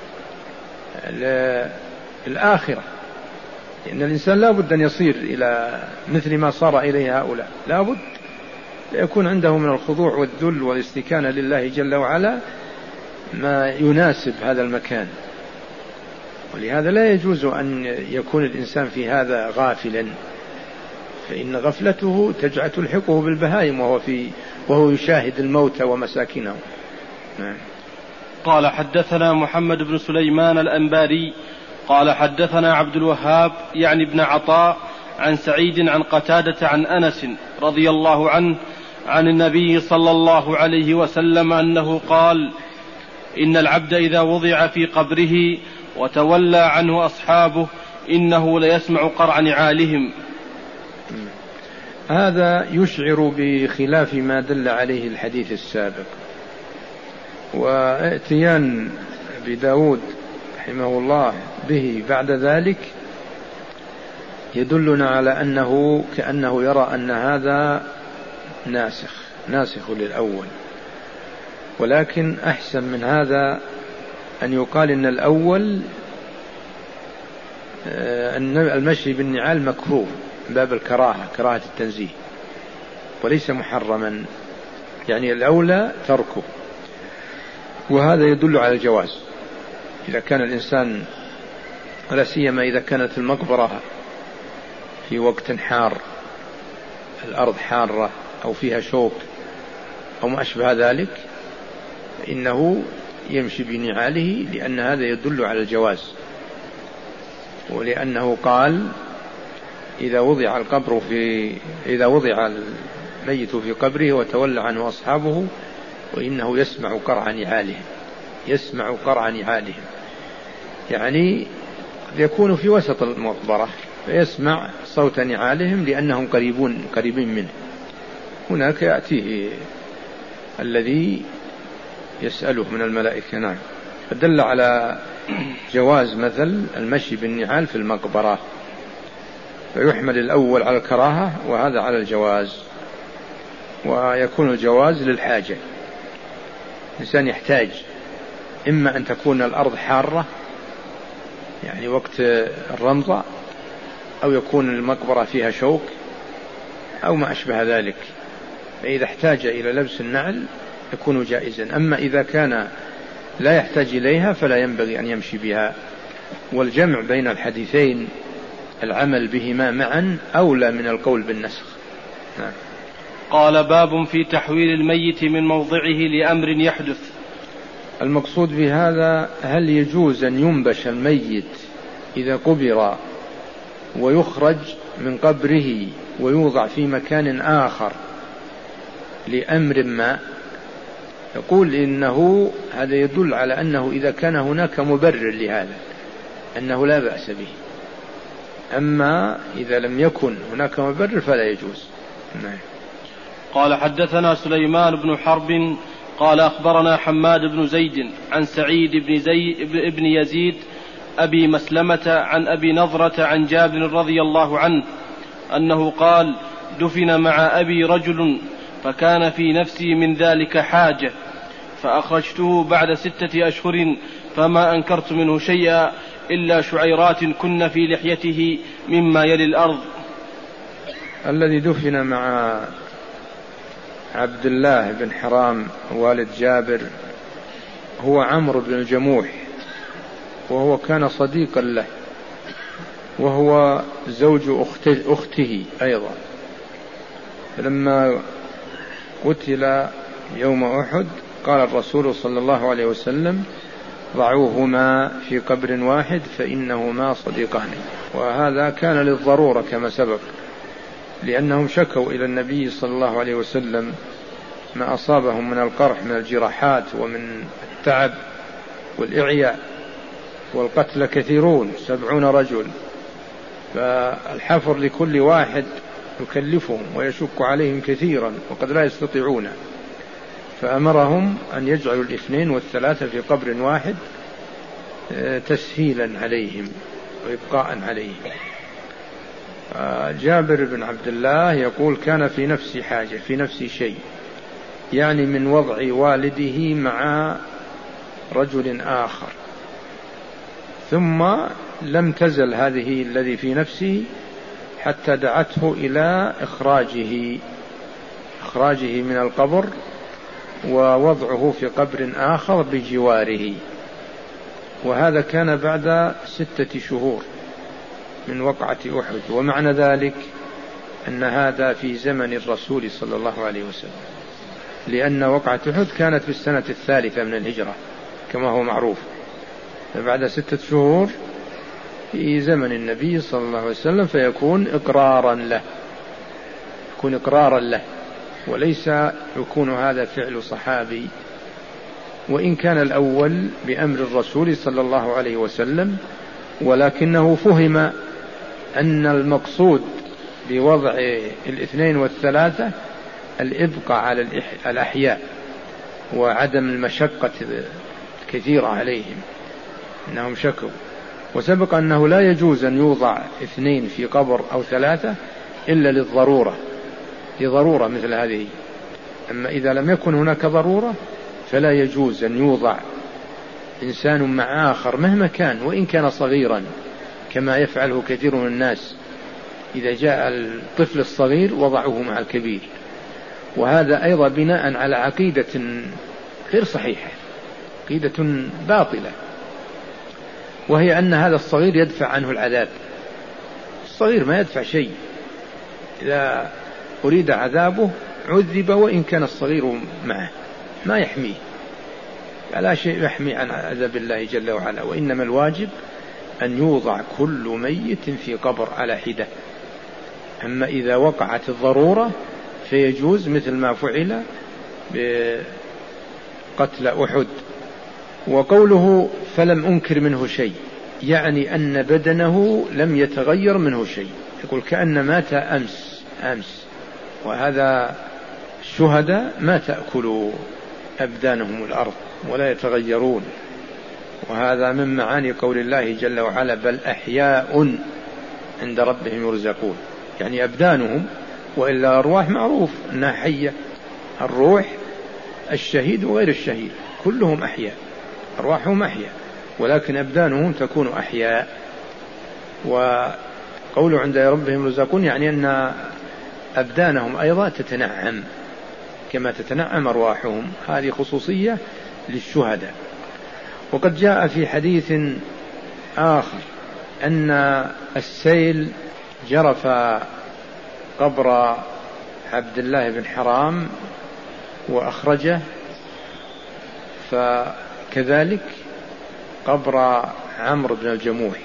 Speaker 2: للآخرة، لأن الإنسان لا بد أن يصير إلى مثل ما صار إليه هؤلاء، لا بد يكون عنده من الخضوع والذل والاستكانة لله جل وعلا ما يناسب هذا المكان. ولهذا لا يجوز أن يكون الإنسان في هذا غافلا، فإن غفلته تلحقه بالبهائم وهو يشاهد الموت ومساكنهم. نعم.
Speaker 1: قال حدثنا محمد بن سليمان الأنباري قال حدثنا عبد الوهاب يعني ابن عطاء عن سعيد عن قتادة عن أنس رضي الله عنه عن النبي صلى الله عليه وسلم أنه قال: إن العبد إذا وضع في قبره وتولى عنه أصحابه إنه ليسمع قرع نعالهم.
Speaker 2: هذا يشعر بخلاف ما دل عليه الحديث السابق. واتيان بداود رحمه الله به بعد ذلك يدلنا على أنه كأنه يرى أن هذا ناسخ للأول، ولكن أحسن من هذا أن يقال إن الأول أن المشي بالنعال مكروه باب الكراهة، كراهة التنزيه، وليس محرما، يعني الأولى تركه. وهذا يدل على الجواز إذا كان الإنسان، ولا سيما إذا كانت المقبرة في وقت حار، الأرض حارة أو فيها شوك أو ما أشبه ذلك، فإنه يمشي بنعاله، لأن هذا يدل على الجواز، ولأنه قال: إذا وضع الميت في قبره وتولى عنه أصحابه وإنه يسمع قرع نعالهم، يعني يكون في وسط المقبرة فيسمع صوت نعالهم لأنهم قريبين منه. هناك يأتيه الذي يسأله من الملائكة. نعم. فدل على جواز مثل المشي بالنعال في المقبرة، فيحمل الأول على الكراهة وهذا على الجواز. ويكون الجواز للحاجة، الإنسان يحتاج إما أن تكون الأرض حارة يعني وقت الرمضة، أو يكون المقبرة فيها شوك أو ما أشبه ذلك، فإذا احتاج إلى لبس النعل يكون جائزا. أما إذا كان لا يحتاج إليها فلا ينبغي أن يمشي بها. والجمع بين الحديثين، العمل بهما معا، أولى من القول بالنسخ. نعم.
Speaker 1: قال: باب في تحويل الميت من موضعه لأمر يحدث.
Speaker 2: المقصود بهذا: هل يجوز أن ينبش الميت إذا قبر ويخرج من قبره ويوضع في مكان آخر لأمر ما؟ يقول إنه هذا يدل على أنه إذا كان هناك مبرر لهذا أنه لا بأس به، أما إذا لم يكن هناك مبرر فلا يجوز. نعم.
Speaker 1: قال حدثنا سليمان بن حرب قال أخبرنا حماد بن زيد عن سعيد بن يزيد أبي مسلمة عن أبي نضرة عن جابر رضي الله عنه أنه قال: دفن مع أبي رجل فكان في نفسي من ذلك حاجة فأخرجته بعد 6 أشهر فما أنكرت منه شيئا إلا شعيرات كن في لحيته مما يلي الأرض.
Speaker 2: الذي دفن مع عبد الله بن حرام والد جابر هو عمرو بن الجموح، وهو كان صديقا له، وهو زوج أخته أيضا. لما قتل يوم أحد قال الرسول صلى الله عليه وسلم: ضعوهما في قبر واحد فإنهما صديقان. وهذا كان للضرورة كما سبق، لأنهم شكوا إلى النبي صلى الله عليه وسلم ما أصابهم من القرح من الجراحات ومن التعب والإعياء، والقتل كثيرون 70 رجل، فالحفر لكل واحد يكلفهم ويشك عليهم كثيرا وقد لا يستطيعون، فأمرهم أن يجعلوا 2 و3 في قبر واحد تسهيلا عليهم وإبقاء عليهم. جابر بن عبد الله يقول: كان في نفسي حاجة، في نفسي شيء، يعني من وضع والده مع رجل آخر، ثم لم تزل هذه الذي في نفسه حتى دعته إلى إخراجه من القبر ووضعه في قبر آخر بجواره. وهذا كان بعد 6 شهور من وقعة أحد. ومعنى ذلك أن هذا في زمن الرسول صلى الله عليه وسلم، لأن وقعة أحد كانت في السنة 3 من الهجرة كما هو معروف، فبعد 6 شهور في زمن النبي صلى الله عليه وسلم، فيكون إقرارا له، وليس يكون هذا فعل صحابي، وإن كان الأول بأمر الرسول صلى الله عليه وسلم، ولكنه فهم أن المقصود بوضع 2 و3 الإبقاء على الأحياء وعدم المشقة كثيرة عليهم، أنهم شكوا. وسبق أنه لا يجوز أن يوضع 2 في قبر أو 3 إلا لضرورة مثل هذه. أما إذا لم يكن هناك ضرورة فلا يجوز أن يوضع إنسان مع آخر مهما كان، وإن كان صغيرا، كما يفعله كثير من الناس، إذا جاء الطفل الصغير وضعوه مع الكبير، وهذا أيضا بناء على عقيدة غير صحيحة، عقيدة باطلة، وهي أن هذا الصغير يدفع عنه العذاب. الصغير ما يدفع شيء، إذا أريد عذابه عذب وإن كان الصغير معه، ما يحميه، لا شيء يحمي عن عذاب الله جل وعلا. وإنما الواجب أن يوضع كل ميت في قبر على حدة. أما إذا وقعت الضرورة فيجوز، مثل ما فعل بقتل أحد. وقوله فلم أنكر منه شيء، يعني أن بدنه لم يتغير منه شيء، يقول كأن مات أمس، وهذا الشهداء ما تأكل أبدانهم الأرض ولا يتغيرون، وهذا من معاني قول الله جل وعلا بل أحياء عند ربهم يرزقون، يعني أبدانهم، وإلا أرواح معروف أنها حية، الروح الشهيد وغير الشهيد كلهم أحياء، أرواحهم أحياء، ولكن أبدانهم تكون أحياء. وقوله عند ربهم يرزقون يعني أن أبدانهم أيضا تتنعم كما تتنعم أرواحهم، هذه خصوصية للشهداء. وقد جاء في حديث آخر أن السيل جرف قبر عبد الله بن حرام وأخرجه، فكذلك قبر عمرو بن الجموح.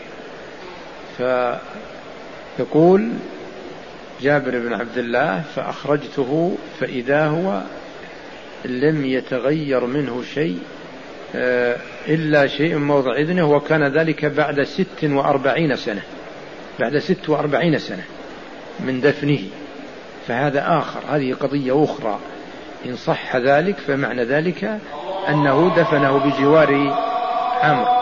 Speaker 2: فيقول جابر بن عبد الله فأخرجته فإذا هو لم يتغير منه شيء إلا شيء موضع إذنه، وكان ذلك بعد 46 سنة، بعد 46 سنة من دفنه. فهذا آخر، هذه قضية أخرى، إن صح ذلك فمعنى ذلك أنه دفنه بجوار عمرو.